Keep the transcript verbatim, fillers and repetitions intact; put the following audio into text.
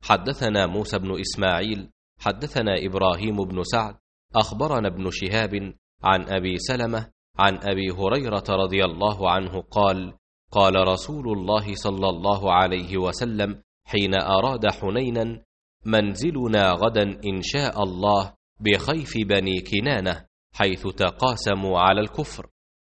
حدثنا موسى بن إسماعيل حدثنا إبراهيم بن سعد أخبرنا ابن شهاب عن أبي سلمة عن أبي هريرة رضي الله عنه قال: قال رسول الله صلى الله عليه وسلم حين أراد حنينا: منزلنا غدا إن شاء الله بخيف بني كنانة، حيث تقاسموا على الكفر.